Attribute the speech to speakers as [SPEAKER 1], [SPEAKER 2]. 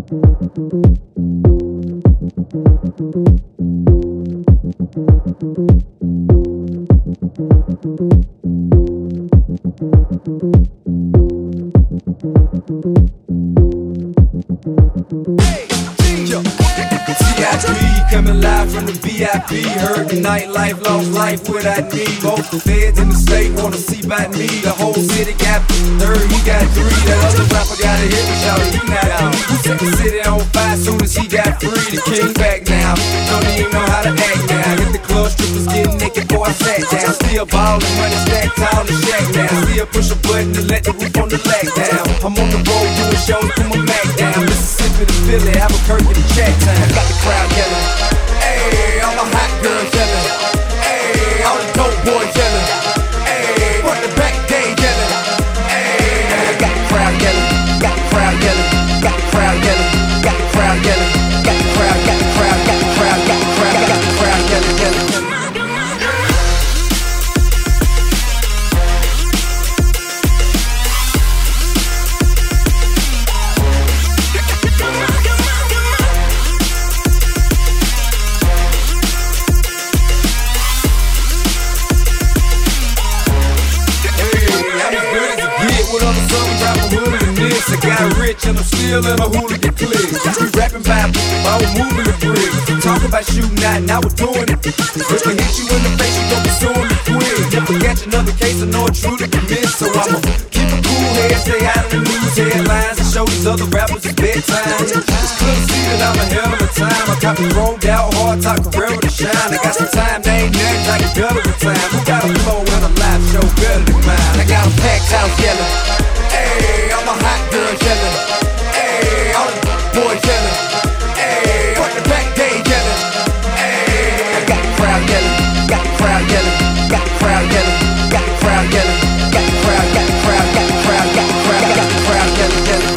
[SPEAKER 1] Coming live from the VIP. Heard the nightlife, lost life, what I need. Most feds in the state wanna see by me. The whole city got third, he got three. That other rapper got a hit me, shout he not out. He set the city on fire soon as he got free. The king back now, don't even know how to act now. Hit the club, strippers getting naked, boy I sat down. Still ballin', money stacked tall in the shack now. Still push a button to let the roof on the lag down. I'm on the road doing shows, put my Mac down. Mississippi to Philly, Albuquerque to Jack Town. Got the crowd yelling. Hey, all my hot girls yelling. Hey, all the dope boys yelling. Hey, what the back day yelling. Hey, got the crowd yelling. Got the crowd yelling. Got the crowd yelling. Got the crowd yelling. Got the crowd. Got the crowd. Got the crowd. Got the crowd. Got the crowd yelling. Yelling. What other southern rapper hoodie than this? I got rich and I'm still in a hooligan clique. We rapping Bible, I was moving the bricks. Talk about shooting out, now we're doing it. If I hit you in the face, you gon' be suing me quick. Never catch another case, I know it's true to commit. So I'ma keep a cool head, stay out of the news headlines, and show these other rappers it's bedtime. It's clear to see that I'm ahead of the time. I got me rolled out hard, top career to shine. I got some time, they ain't nothing like a better with time. Who got a flow and a live show better than mine? I got a packed house yelling. Hey, all my hot girls yelling. Hey, all the boys yelling. Hey, what the back day yelling. Hey, I got the crowd yelling. Got the crowd yelling. Got the crowd yelling. Got the crowd yelling. Got the crowd. Got the crowd. Got the crowd. Got the crowd. Got the crowd yelling. Yelling.